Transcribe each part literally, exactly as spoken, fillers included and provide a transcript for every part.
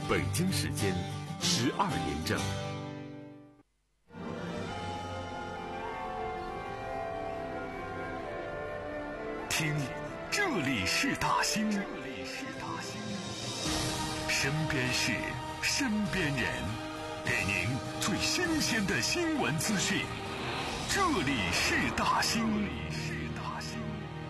北京时间十二点整。听，这里是大兴，这里是大兴，身边事，身边人，给您最新鲜的新闻资讯。这里是大兴，这里是大兴。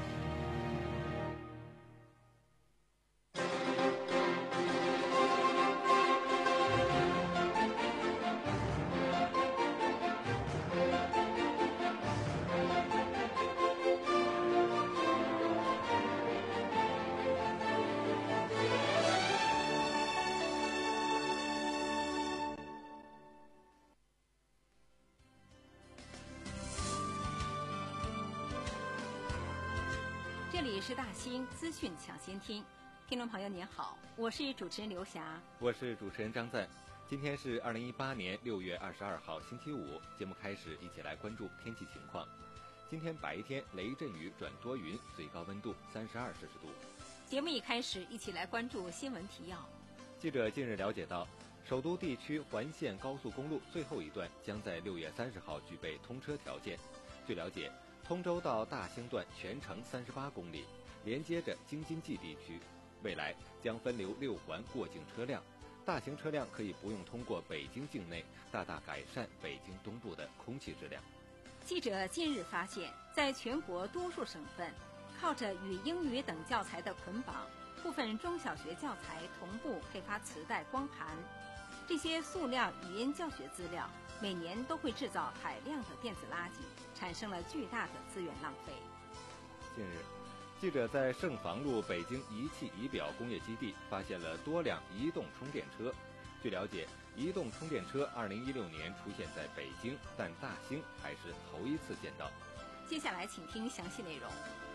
这里是大兴资讯抢先听，听众朋友您好，我是主持人刘霞， 我是主持人张赞。今天是二零一八年六月二十二号星期五，节目开始，一起来关注天气情况。今天白天雷阵雨转多云，最高温度三十二摄氏度。 节目一开始，一起来关注新闻提要。 记者近日了解到，首都地区环线高速公路最后一段将在六月三十号具备通车条件。据了解，通州到大兴段全程三十八公里，连接着京津冀地区，未来将分流六环过境车辆，大型车辆可以不用通过北京境内，大大改善北京东部的空气质量。 记者近日发现，在全国多数省份，靠着与英语等教材的捆绑，部分中小学教材同步配发磁带光盘，这些塑料语音教学资料每年都会制造海量的电子垃圾，产生了巨大的资源浪费。 近日，记者在盛房路北京仪器仪表工业基地发现了多辆移动充电车。据了解，移动充电车二零一六年出现在北京，但大兴还是头一次见到。 接下来请听详细内容。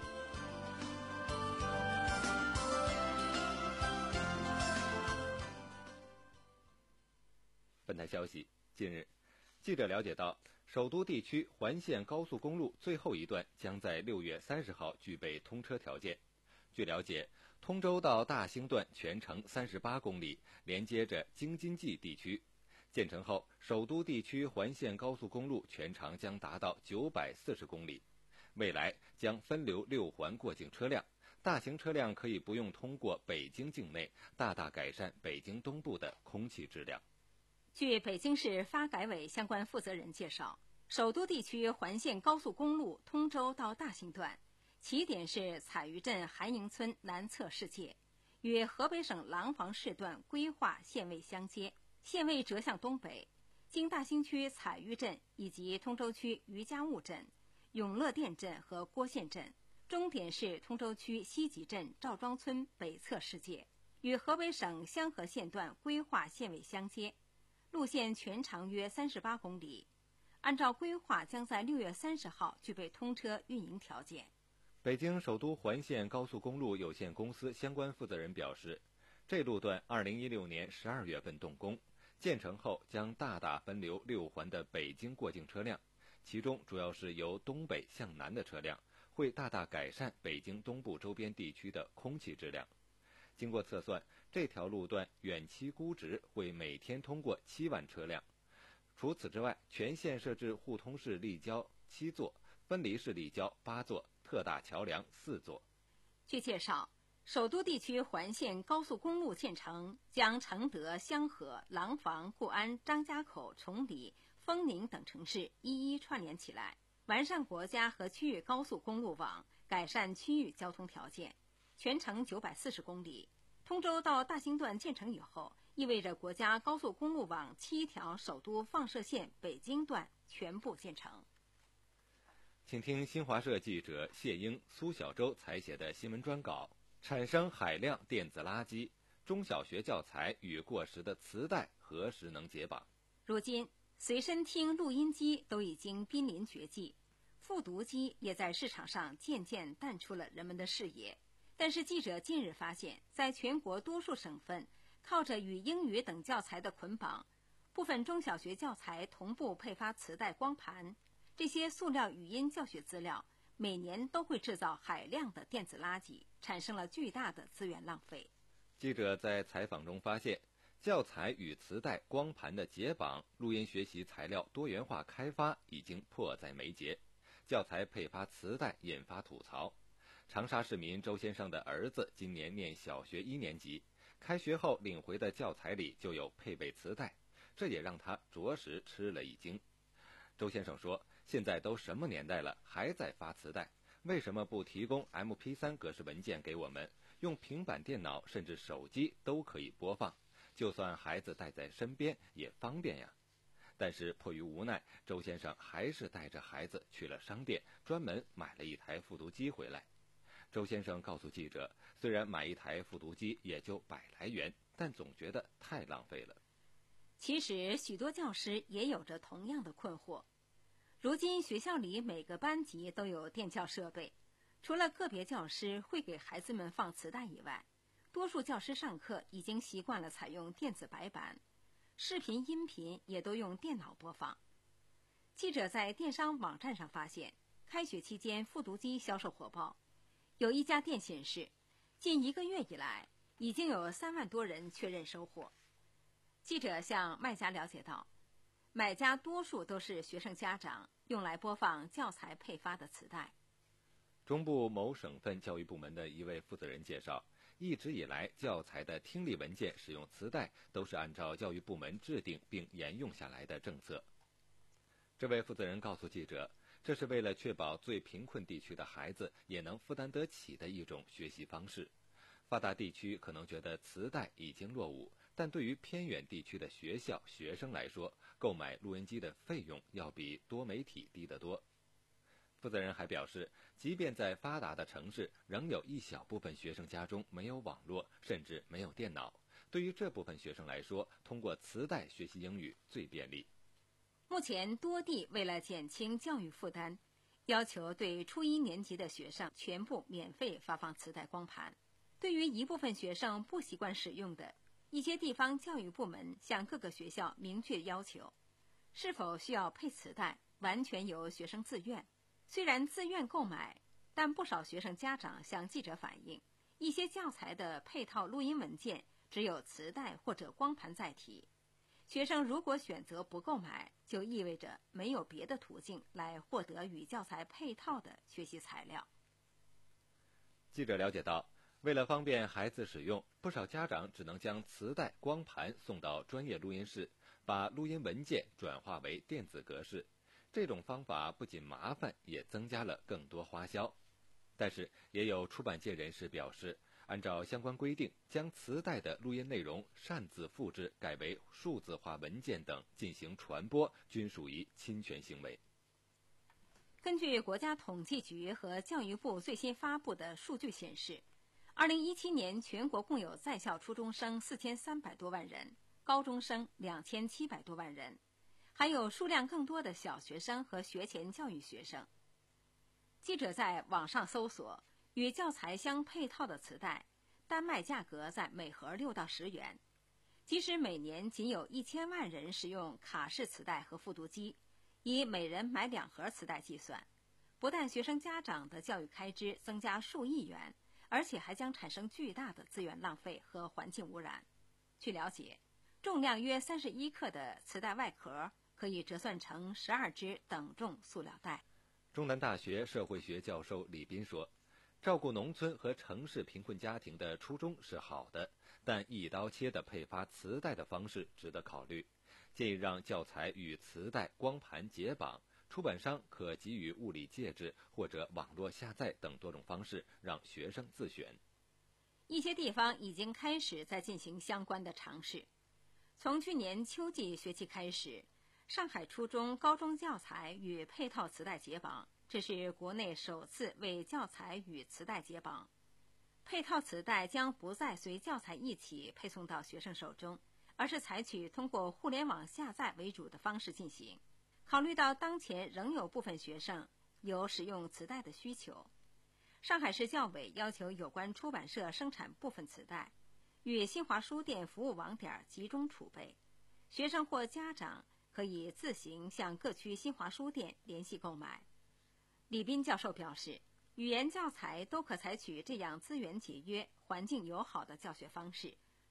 本台消息，近日记者了解到，首都地区环线高速公路最后一段将在六月三十号具备通车条件。据了解，通州到大兴段全程三十八公里，连接着京津冀地区。建成后，首都地区环线高速公路全长将达到九百四十公里，未来将分流六环过境车辆，大型车辆可以不用通过北京境内，大大改善北京东部的空气质量。 据北京市发改委相关负责人介绍，首都地区环线高速公路通州到大兴段，起点是采鱼镇韩营村南侧世界，与河北省廊坊市段规划线位相接，线位折向东北，经大兴区采鱼镇以及通州区余家务镇、永乐店镇和郭县镇，终点是通州区西集镇赵庄村北侧世界，与河北省香河县段规划线位相接，路线全长约三十八公里，按照规划将在六月三十号具备通车运营条件。 北京首都环线高速公路有限公司相关负责人表示，这路段二零一六年十二月份动工，建成后将大大分流六环的北京过境车辆，其中主要是由东北向南的车辆，会大大改善北京东部周边地区的空气质量。经过测算，这条路段远期估值会每天通过七万车辆。除此之外，全线设置互通式立交七座，分离式立交八座，特大桥梁四座。 据介绍，首都地区环线高速公路建成，将承德、香河、廊坊、固安、张家口、崇礼、丰宁等城市一一串联起来，完善国家和区域高速公路网，改善区域交通条件。全程九百四十公里，通州到大兴段建成以后，意味着国家高速公路网七条首都放射线北京段全部建成。 请听新华社记者谢英、苏小舟采写的新闻专稿：产生海量电子垃圾，中小学教材与过时的磁带何时能解绑？ 如今，随身听、录音机都已经濒临绝迹，复读机也在市场上渐渐淡出了人们的视野。但是记者近日发现，在全国多数省份，靠着与英语等教材的捆绑，部分中小学教材同步配发磁带光盘，这些塑料语音教学资料每年都会制造海量的电子垃圾，产生了巨大的资源浪费。 记者在采访中发现， 教材与磁带、光盘的解绑，录音学习材料多元化开发已经迫在眉睫。教材配发磁带引发吐槽。长沙市民周先生的儿子今年念小学一年级，开学后领回的教材里就有配备磁带，这也让他着实吃了一惊。周先生说，现在都什么年代了，还在发磁带，为什么不提供 M P 三 格式文件给我们，用平板电脑甚至手机都可以播放，就算孩子带在身边也方便呀。但是迫于无奈，周先生还是带着孩子去了商店，专门买了一台复读机回来。周先生告诉记者，虽然买一台复读机也就百来元，但总觉得太浪费了。 其实许多教师也有着同样的困惑。如今学校里每个班级都有电教设备，除了个别教师会给孩子们放磁带以外，多数教师上课已经习惯了采用电子白板，视频音频也都用电脑播放。记者在电商网站上发现，开学期间复读机销售火爆，有一家店显示，近一个月以来已经有三万多人确认收货。记者向卖家了解到，买家多数都是学生家长，用来播放教材配发的磁带。 中部某省份教育部门的一位负责人介绍，一直以来教材的听力文件使用磁带都是按照教育部门制定并沿用下来的政策。这位负责人告诉记者，这是为了确保最贫困地区的孩子也能负担得起的一种学习方式。发达地区可能觉得磁带已经落伍，但对于偏远地区的学校学生来说，购买录音机的费用要比多媒体低得多。负责人还表示，即便在发达的城市，仍有一小部分学生家中没有网络，甚至没有电脑。对于这部分学生来说，通过磁带学习英语最便利。 目前多地为了减轻教育负担，要求对初一年级的学生全部免费发放磁带光盘。对于一部分学生不习惯使用的，一些地方教育部门向各个学校明确要求，是否需要配磁带，完全由学生自愿。虽然自愿购买，但不少学生家长向记者反映，一些教材的配套录音文件只有磁带或者光盘载体。学生如果选择不购买，就意味着没有别的途径来获得与教材配套的学习材料。 记者了解到，为了方便孩子使用，不少家长只能将磁带、光盘送到专业录音室，把录音文件转化为电子格式。这种方法不仅麻烦，也增加了更多花销。但是也有出版界人士表示，按照相关规定，将磁带的录音内容擅自复制改为数字化文件等进行传播，均属于侵权行为。 根据国家统计局和教育部最新发布的数据显示，二零一七年全国共有在校初中生四千三百多万人，高中生两千七百多万人，还有数量更多的小学生和学前教育学生。记者在网上搜索与教材相配套的磁带，单卖价格在每盒六到十元。即使每年仅有一千万人使用卡式磁带和复读机，以每人买两盒磁带计算，不但学生家长的教育开支增加数亿元，而且还将产生巨大的资源浪费和环境污染。据了解，重量约三十一克的磁带外壳可以折算成十二只等重塑料袋。 中南大学社会学教授李斌说，照顾农村和城市贫困家庭的初衷是好的，但一刀切的配发磁带的方式值得考虑，建议让教材与磁带、光盘解绑，出版商可给予物理介质或者网络下载等多种方式，让学生自选。 一些地方已经开始在进行相关的尝试。从去年秋季学期开始，上海初中、高中教材与配套磁带解绑，这是国内首次为教材与磁带解绑。配套磁带将不再随教材一起配送到学生手中，而是采取通过互联网下载为主的方式进行。考虑到当前仍有部分学生有使用磁带的需求，上海市教委要求有关出版社生产部分磁带，与新华书店服务网点集中储备，学生或家长可以自行向各区新华书店联系购买。李斌教授表示，语言教材都可采取这样资源节约、环境友好的教学方式，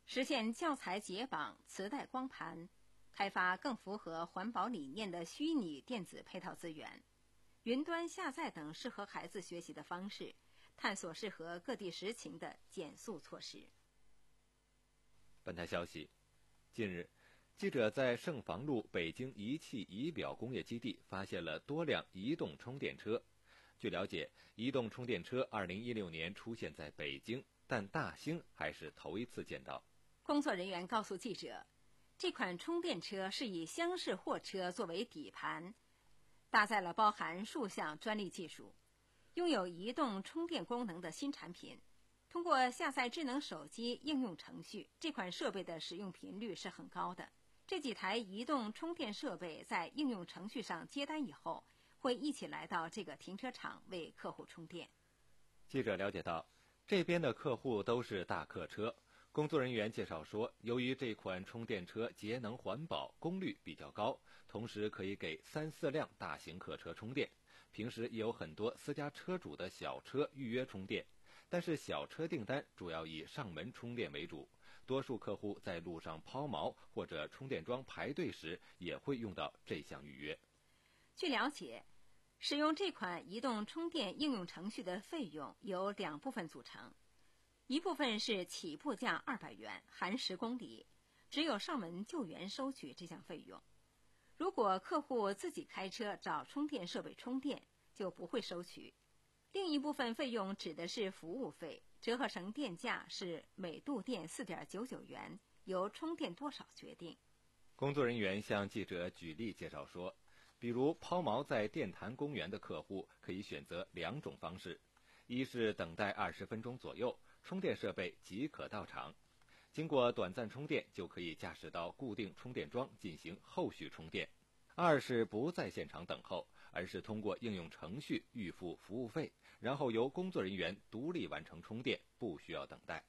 实现教材解绑、磁带光盘，开发更符合环保理念的虚拟电子配套资源，云端下载等适合孩子学习的方式，探索适合各地实情的减速措施。 本台消息，近日，记者在盛房路北京仪器仪表工业基地发现了多辆移动充电车。据了解，移动充电车二零一六年出现在北京，但大兴还是头一次见到。 工作人员告诉记者，这款充电车是以厢式货车作为底盘，搭载了包含数项专利技术，拥有移动充电功能的新产品。通过下载智能手机应用程序，这款设备的使用频率是很高的。这几台移动充电设备在应用程序上接单以后，会一起来到这个停车场为客户充电。 记者了解到，这边的客户都是大客车。工作人员介绍说，由于这款充电车节能环保，功率比较高，同时可以给三四辆大型客车充电。平时也有很多私家车主的小车预约充电，但是小车订单主要以上门充电为主，多数客户在路上抛锚或者充电桩排队时也会用到这项预约。 据了解，使用这款移动充电应用程序的费用由两部分组成，一部分是起步价二百元，含十公里，只有上门救援收取这项费用。如果客户自己开车找充电设备充电，就不会收取。另一部分费用指的是服务费，折合成电价是每度电 四点九九元，由充电多少决定。 工作人员向记者举例介绍说，比如抛锚在电坛公园的客户可以选择两种方式，一是等待二十分钟左右，充电设备即可到场，经过短暂充电就可以驾驶到固定充电桩进行后续充电；二是不在现场等候，而是通过应用程序预付服务费，然后由工作人员独立完成充电，不需要等待。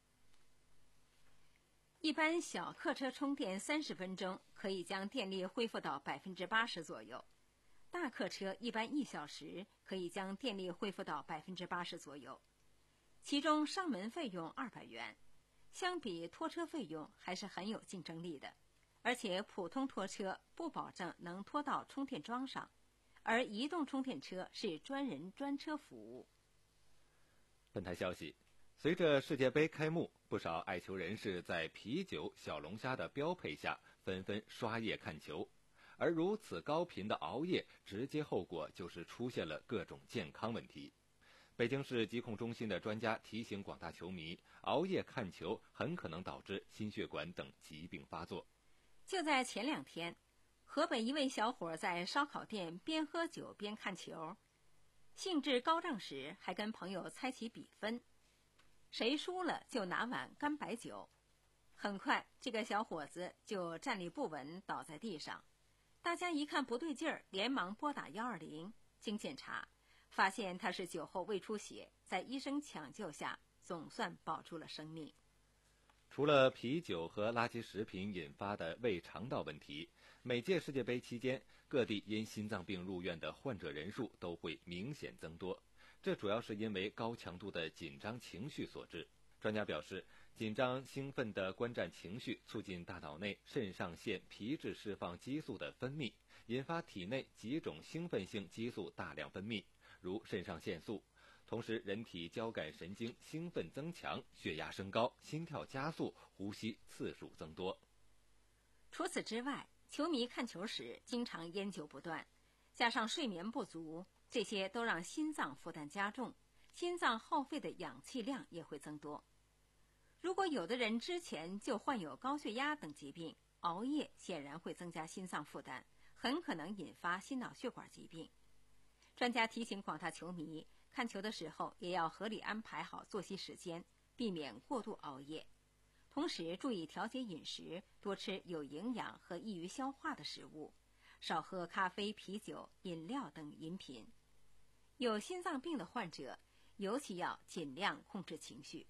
一般小客车充电三十分钟可以将电力恢复到百分之八十左右，大客车一般一小时可以将电力恢复到百分之八十左右。其中上门费用二百元，相比拖车费用还是很有竞争力的，而且普通拖车不保证能拖到充电桩上，而移动充电车是专人专车服务。 本台消息，随着世界杯开幕，不少爱球人士在啤酒、小龙虾的标配下纷纷刷夜看球，而如此高频的熬夜，直接后果就是出现了各种健康问题。北京市疾控中心的专家提醒广大球迷，熬夜看球很可能导致心血管等疾病发作。 就在前两天，河北一位小伙在烧烤店边喝酒边看球，兴致高涨时还跟朋友猜起比分，谁输了就拿碗干白酒。很快这个小伙子就站立不稳倒在地上，大家一看不对劲儿，连忙拨打一二零，经检查发现他是酒后胃出血，在医生抢救下总算保住了生命。 除了啤酒和垃圾食品引发的胃肠道问题，每届世界杯期间，各地因心脏病入院的患者人数都会明显增多，这主要是因为高强度的紧张情绪所致。专家表示，紧张兴奋的观战情绪促进大脑内肾上腺皮质释放激素的分泌，引发体内几种兴奋性激素大量分泌，如肾上腺素。同时，人体交感神经兴奋增强，血压升高，心跳加速，呼吸次数增多。 除此之外，球迷看球时经常烟酒不断，加上睡眠不足，这些都让心脏负担加重，心脏耗费的氧气量也会增多。如果有的人之前就患有高血压等疾病，熬夜显然会增加心脏负担，很可能引发心脑血管疾病。专家提醒广大球迷，看球的时候也要合理安排好作息时间，避免过度熬夜，同时注意调节饮食，多吃有营养和易于消化的食物，少喝咖啡、啤酒、饮料等饮品。有心脏病的患者尤其要尽量控制情绪。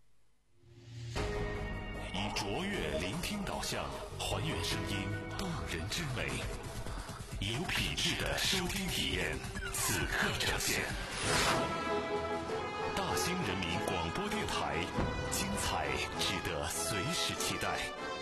以卓越聆听导向，还原声音动人之美，有品质的收听体验，此刻呈现。大新人民广播电台，精彩值得随时期待。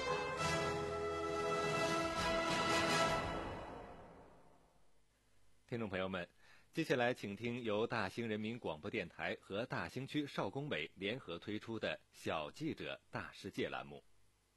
听众朋友们，接下来请听由大兴人民广播电台和大兴区少工委联合推出的小记者大世界栏目。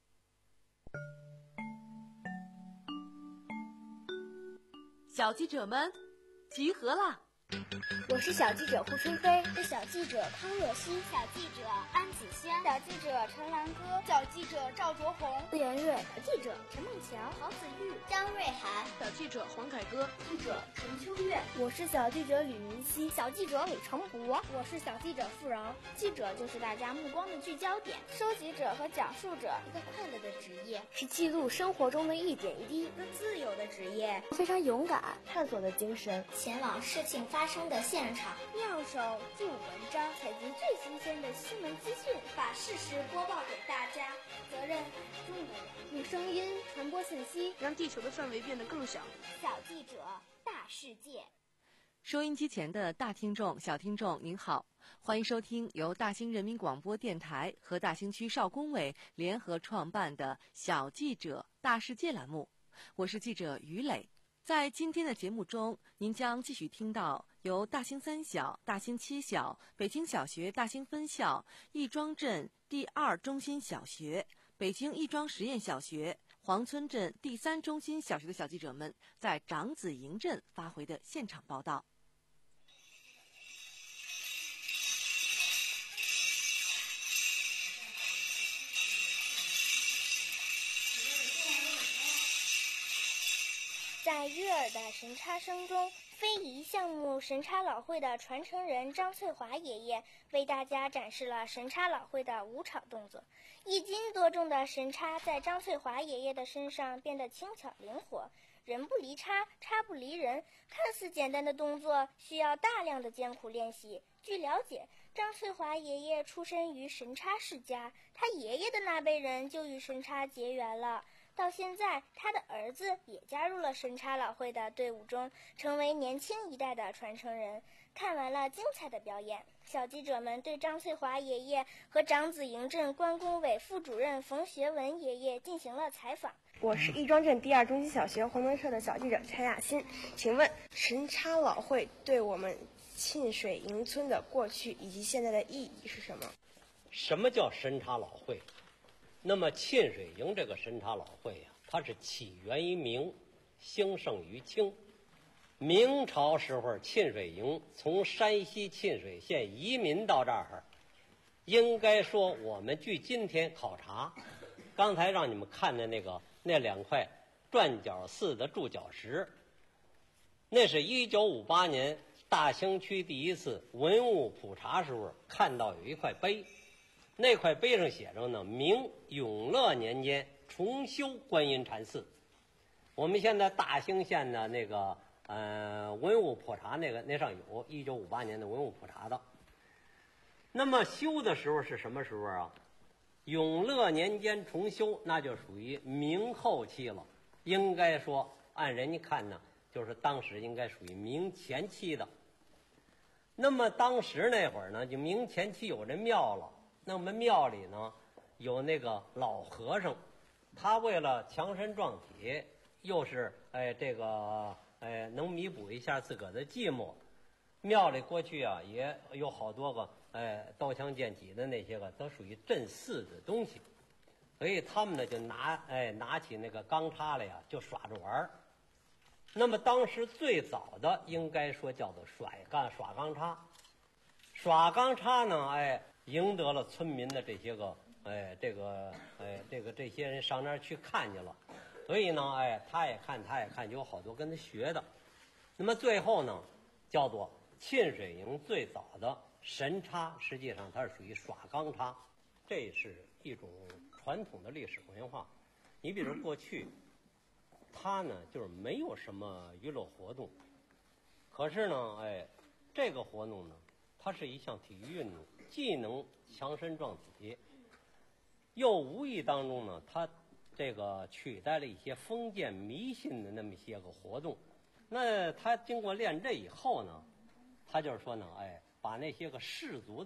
小记者们集合啦！ 我是小记者胡春飞， 是小记者康若曦， 小记者安子轩， 小记者陈兰歌， 小记者赵卓红， 陆延瑞， 小记者陈梦桥， 郝子玉， 张瑞涵， 小记者黄凯歌， 记者陈秋月， 我是小记者吕明熙， 小记者李成博， 我是小记者付饶。 记者就是大家目光的聚焦点， 收集者和讲述者， 一个快乐的职业， 是记录生活中的一点一滴， 一个自由的职业， 非常勇敢，探索的精神， 前往事情发生的现场， 妙手著文章，采集最新鲜的新闻资讯， 把事实播报给大家。 责任很重的人，用声音传播信息， 让地球的范围变得更小。 小记者，大世界。 收音机前的大听众、小听众，您好，欢迎收听由大兴人民广播电台和大兴区少工委联合创办的小记者大世界栏目，我是记者于磊。在今天的节目中，您将继续听到由大兴三小、大兴七小、北京小学大兴分校、亦庄镇第二中心小学、北京亦庄实验小学、黄村镇第三中心小学的小记者们在长子营镇发回的现场报道。 在悦耳的神插声中，非遗项目神插老会的传承人张翠华爷爷为大家展示了神插老会的舞场动作。一斤多重的神插在张翠华爷爷的身上变得轻巧灵活，人不离插，插不离人。看似简单的动作，需要大量的艰苦练习。据了解，张翠华爷爷出身于神插世家，他爷爷的那辈人就与神插结缘了。到现在，他的儿子也加入了神插老会的队伍中，成为年轻一代的传承人。看完了精彩的表演，小记者们对张翠华爷爷和长子营镇关工委副主任冯学文爷爷进行了采访。 我是亦庄镇第二中心小学黄门社的小记者陈雅欣，请问神插老会对我们沁水营村的过去以及现在的意义是什么？ 什么叫神插老会？那么沁水营这个神插老会呀、啊，它是起源于明，兴盛于清。明朝时候，沁水营从山西沁水县移民到这儿，应该说我们据今天考察，刚才让你们看的那个那两块转角似的柱脚石，那是一九五八年大兴区第一次文物普查时候看到有一块碑。那块碑上写着呢，明永乐年间重修观音禅寺。我们现在大兴县的那个呃文物普查那个那上有一九五八年的文物普查的。那么修的时候是什么时候啊？永乐年间重修，那就属于明后期了。应该说按人家看呢，就是当时应该属于明前期的。那么当时那会儿呢，就明前期有这庙了。那我们庙里呢，有那个老和尚，他为了强身壮体，又是哎这个哎能弥补一下自个儿的寂寞。庙里过去啊也有好多个哎刀枪剑戟的那些个，都属于镇寺的东西，所以他们呢就拿哎拿起那个钢叉来呀，就耍着玩儿。那么当时最早的应该说叫做甩钢耍钢叉，耍钢叉呢，哎。赢得了村民的这些个，哎，这个，哎，这个这些人上那儿去看去了，所以呢，哎，他也看，他也看，有好多跟他学的。那么最后呢，叫做沁水营最早的神插，实际上它是属于耍钢叉，这是一种传统的历史文化。你比如过去，它呢就是没有什么娱乐活动，可是呢，哎，这个活动呢，它是一项体育运动。既能强身壮体，又无意当中呢，他这个取代了一些封建迷信的那么一些个活动。那他经过练这以后呢，他就是说呢，哎，把那些个世俗的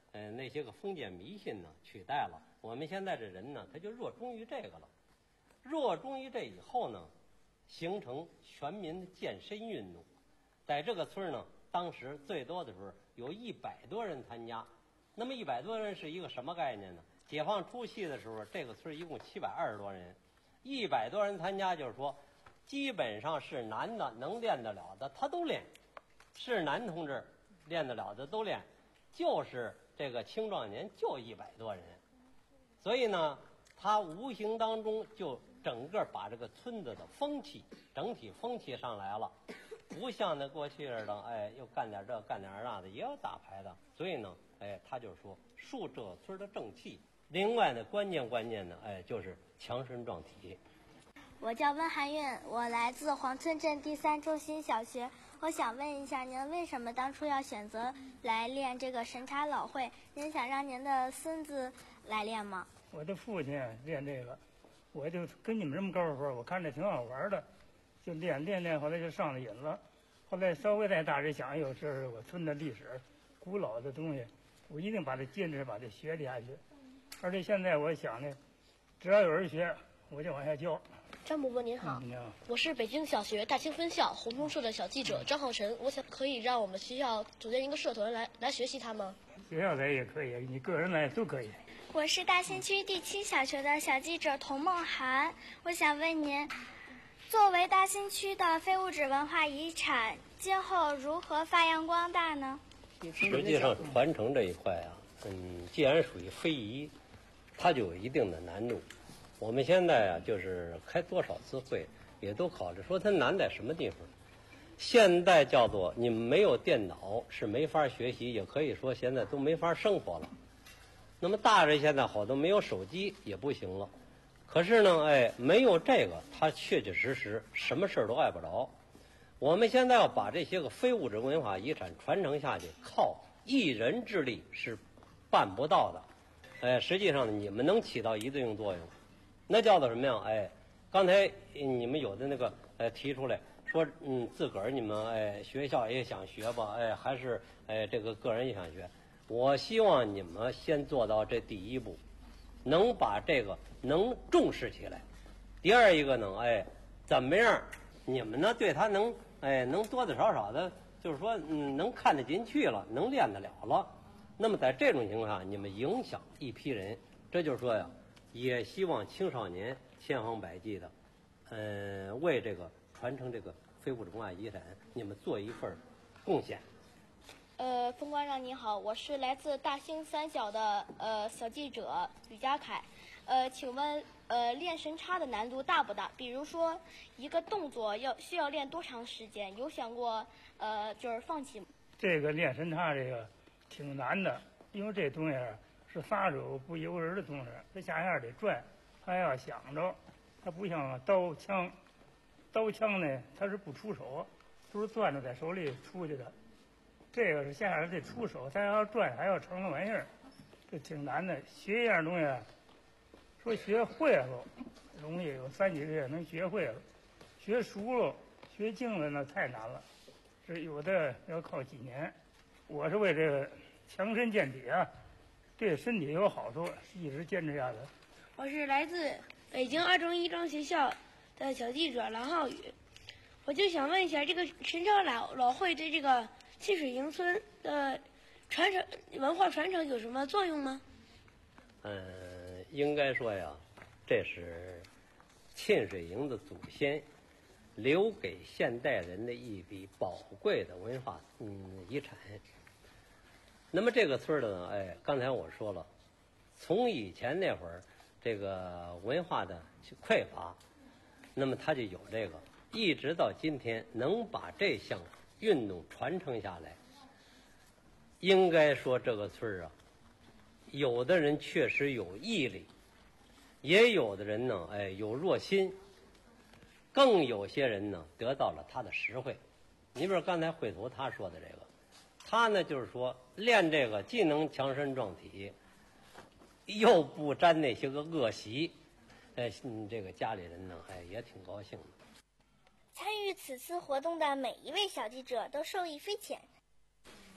呃，那些个封建迷信呢取代了。我们现在这人呢，他就热衷于这个了。热衷于这以后呢，形成全民的健身运动。在这个村呢，当时最多的时候有一百多人参加。那么一百多人是一个什么概念呢？解放初期的时候，这个村一共七百二十多人，一百多人参加，就是说，基本上是男的能练得了的他都练，是男同志练得了的都练，就是这个青壮年就一百多人，所以呢，他无形当中就整个把这个村子的风气整体风气上来了，不像那过去似的，哎，又干点这干点那的，也有打牌的，所以呢，哎，他就说树这村的正气。另外呢，关键关键呢，哎，就是强身壮体。 我叫温涵韵，我来自黄村镇第三中心小学。我想问一下，您为什么当初要选择来练这个神茶老会？您想让您的孙子来练吗？ 我的父亲练这个，我就跟你们这么高的时候，我看着挺好玩的，就练练练，后来就上了瘾了。后来稍微再大一想，有这是我村的历史，古老的东西，我一定把它坚持把它学下去。而且现在我想呢，只要有人学，我就往下教。 张伯伯您好， 嗯、 我是北京小学大清分校红通社的小记者张浩晨，我想可以让我们学校组建一个社团来来学习它吗？ 学校来也可以，你个人来都可以。 我是大兴区第七小学的小记者童梦涵，我想问您，作为大兴区的非物质文化遗产，今后如何发扬光大呢？ 实际上，传承这一块啊，嗯，既然属于非遗，它就有一定的难度。我们现在啊，就是开多少次会，也都考虑说它难在什么地方。现在叫做你们没有电脑是没法学习，也可以说现在都没法生活了。那么大人现在好多没有手机也不行了。可是呢，哎，没有这个，他确确实实什么事儿都碍不着。我们现在要把这些个非物质文化遗产传承下去，靠一人之力是办不到的。哎，实际上你们能起到一定用作用。那叫做什么呀？哎，刚才你们有的那个呃提出来说，嗯，自个儿你们哎学校也想学吧，哎，还是哎这个个人也想学。我希望你们先做到这第一步，能把这个能重视起来。第二一个呢，哎，怎么样？你们呢对他能哎能多多少少的，就是说嗯能看得进去了，能练得了了。那么在这种情况下，你们影响一批人，这就是说呀。也希望青少年千方百计的，呃，为这个传承这个非物质文化遗产，你们做一份贡献。 呃，风光让您好，我是来自大兴三小的呃小记者吕佳凯。呃，请问呃练神叉的难度大不大？比如说一个动作要需要练多长时间？有想过呃就是放弃吗？ 这个练神叉这个挺难的，因为这东西是撒手不由人的东西，它下下得转，还要想着，它不像刀枪，刀枪呢它是不出手，都是攥着在手里出去的，这个是下下得出手，它还要转，还要成个玩意儿，这挺难的。学一样东西，说学会了容易，有三几个月能学会了，学熟了，学精了那太难了，这有的要靠几年。我是为这个强身健体啊。对身体有好处，一直坚持下来。 我是来自北京二中一中学校的小记者郎浩宇，我就想问一下，这个神叉老老会对这个沁水营村的传承文化传承有什么作用吗？ 嗯，应该说呀，这是沁水营的祖先留给现代人的一笔宝贵的文化嗯遗产。那么这个村的呢，哎，刚才我说了，从以前那会儿这个文化的匮乏，那么它就有这个，一直到今天能把这项运动传承下来，应该说这个村啊，有的人确实有毅力，也有的人呢，哎，有热心，更有些人呢得到了他的实惠。你比如刚才慧图他说的这个。他呢，就是说练这个既能强身壮体，又不沾那些个恶习，哎，嗯，这个家里人呢，哎，也挺高兴的。 参与此次活动的每一位小记者都受益匪浅。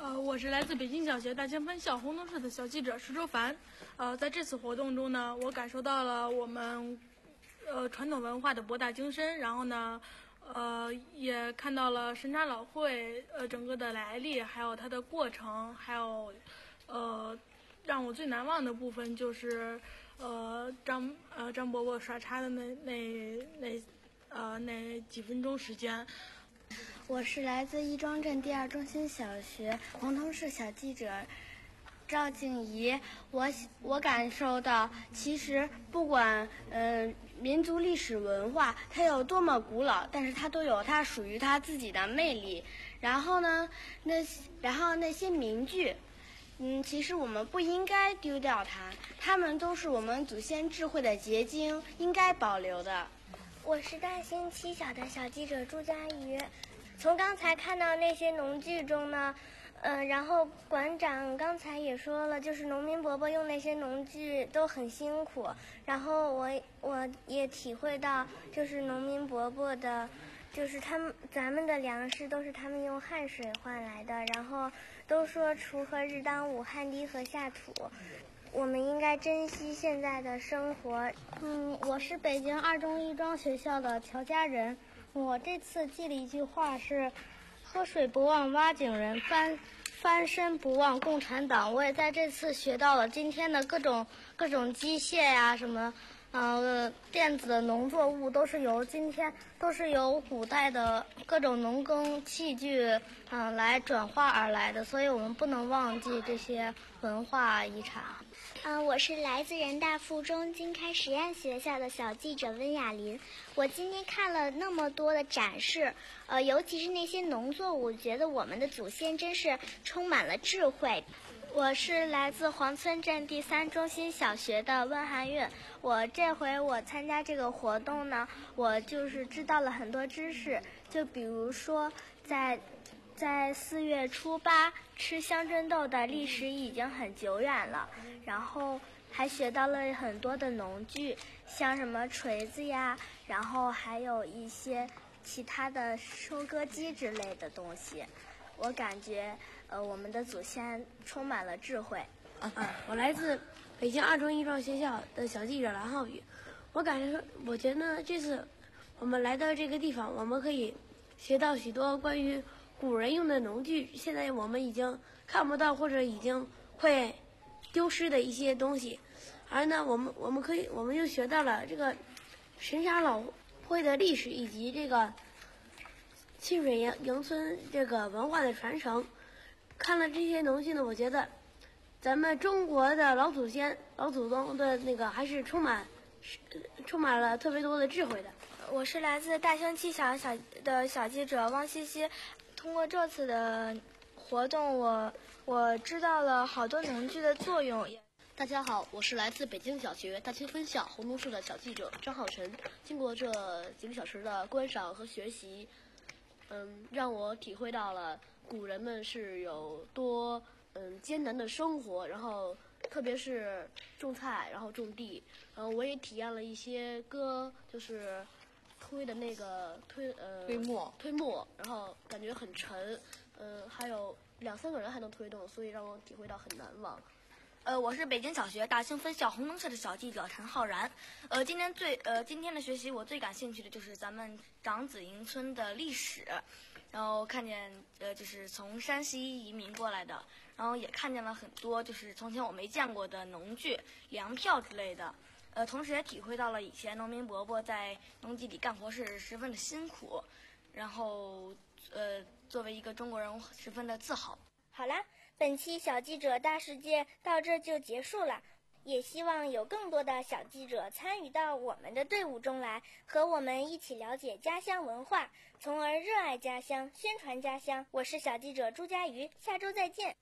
呃，我是来自北京小学大兴分校红灯社的小记者石周凡。呃，在这次活动中呢，我感受到了我们呃传统文化的博大精深，然后呢，呃，也看到了神茶老会呃整个的来历，还有它的过程，还有呃让我最难忘的部分就是呃张呃张伯伯耍茶的那那那呃那几分钟时间。 我是来自亦庄镇第二中心小学红灯社小记者赵静怡。我我感受到，其实不管呃民族历史文化它有多么古老，但是它都有它属于它自己的魅力。然后呢，那然后那些名句，嗯，其实我们不应该丢掉它，它们都是我们祖先智慧的结晶，应该保留的。 我是大兴七小的小记者朱佳瑜。从刚才看到那些农具中呢，呃，然后馆长刚才也说了，就是农民伯伯用那些农具都很辛苦，然后我我也体会到，就是农民伯伯的，就是他们咱们的粮食都是他们用汗水换来的，然后都说锄禾日当午，汗滴禾下土，我们应该珍惜现在的生活。 嗯，我是北京二中亦庄学校的乔家人。我这次记了一句话是：喝水不忘挖井人，翻翻身不忘共产党。我也在这次学到了今天的各种各种机械呀、啊，什么呃电子的农作物都是由今天都是由古代的各种农耕器具嗯、呃、来转化而来的，所以我们不能忘记这些文化遗产。 嗯、呃，我是来自人大附中经开实验学校的小记者温雅林。我今天看了那么多的展示，呃，尤其是那些农作物，觉得我们的祖先真是充满了智慧。我是来自黄村镇第三中心小学的温涵韵。我这回我参加这个活动呢，我就是知道了很多知识，就比如说在。在四月初八吃香椿豆的历史已经很久远了，然后还学到了很多的农具，像什么锤子呀，然后还有一些其他的收割机之类的东西。我感觉呃我们的祖先充满了智慧。 嗯，我来自北京二中亦庄学校的小记者蓝浩宇。我感觉我觉得这次我们来到这个地方，我们可以学到许多关于古人用的农具，现在我们已经看不到或者已经会丢失的一些东西，而呢，我们我们可以我们又学到了这个神茶老会的历史以及这个沁水营营村这个文化的传承。看了这些东西呢，我觉得咱们中国的老祖先、老祖宗的那个还是充满充满了特别多的智慧的。 我是来自大兴七小小的小记者汪西西。通过这次的活动，我我知道了好多农具的作用。 大家好，我是来自北京小学大兴分校红灯社的小记者张浩晨。经过这几个小时的观赏和学习，嗯，让我体会到了古人们是有多嗯艰难的生活，然后特别是种菜，然后种地，然后我也体验了一些割，就是推的那个推呃推磨推磨，然后感觉很沉，呃，还有两三个人还能推动，所以让我体会到很难忘。 呃，我是北京小学大兴分校红灯社的小记者陈浩然。呃，今天最呃今天的学习，我最感兴趣的就是咱们长子营村的历史，然后看见呃就是从山西移民过来的，然后也看见了很多就是从前我没见过的农具、粮票之类的。呃，同时也体会到了以前农民伯伯在农地里干活是十分的辛苦，然后呃作为一个中国人十分的自豪。 好啦，本期小记者大世界到这就结束了，也希望有更多的小记者参与到我们的队伍中来，和我们一起了解家乡文化，从而热爱家乡，宣传家乡。我是小记者朱佳瑜，下周再见。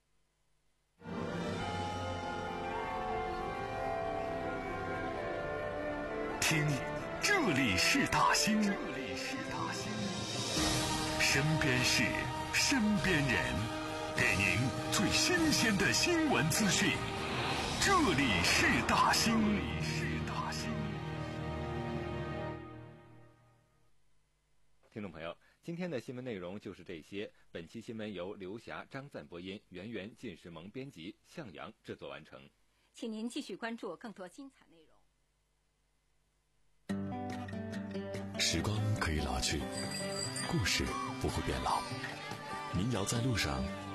听，这里是大兴，这里是大兴，身边事，身边人，给您最新鲜的新闻资讯。这里是大兴，这里是大兴。 听众朋友， 今天的新闻内容就是这些。本期新闻由刘霞、张赞播音，圆圆、靳时萌编辑，向阳制作完成。 请您继续关注更多精彩内容。时光可以老去，故事不会变老。民谣在路上，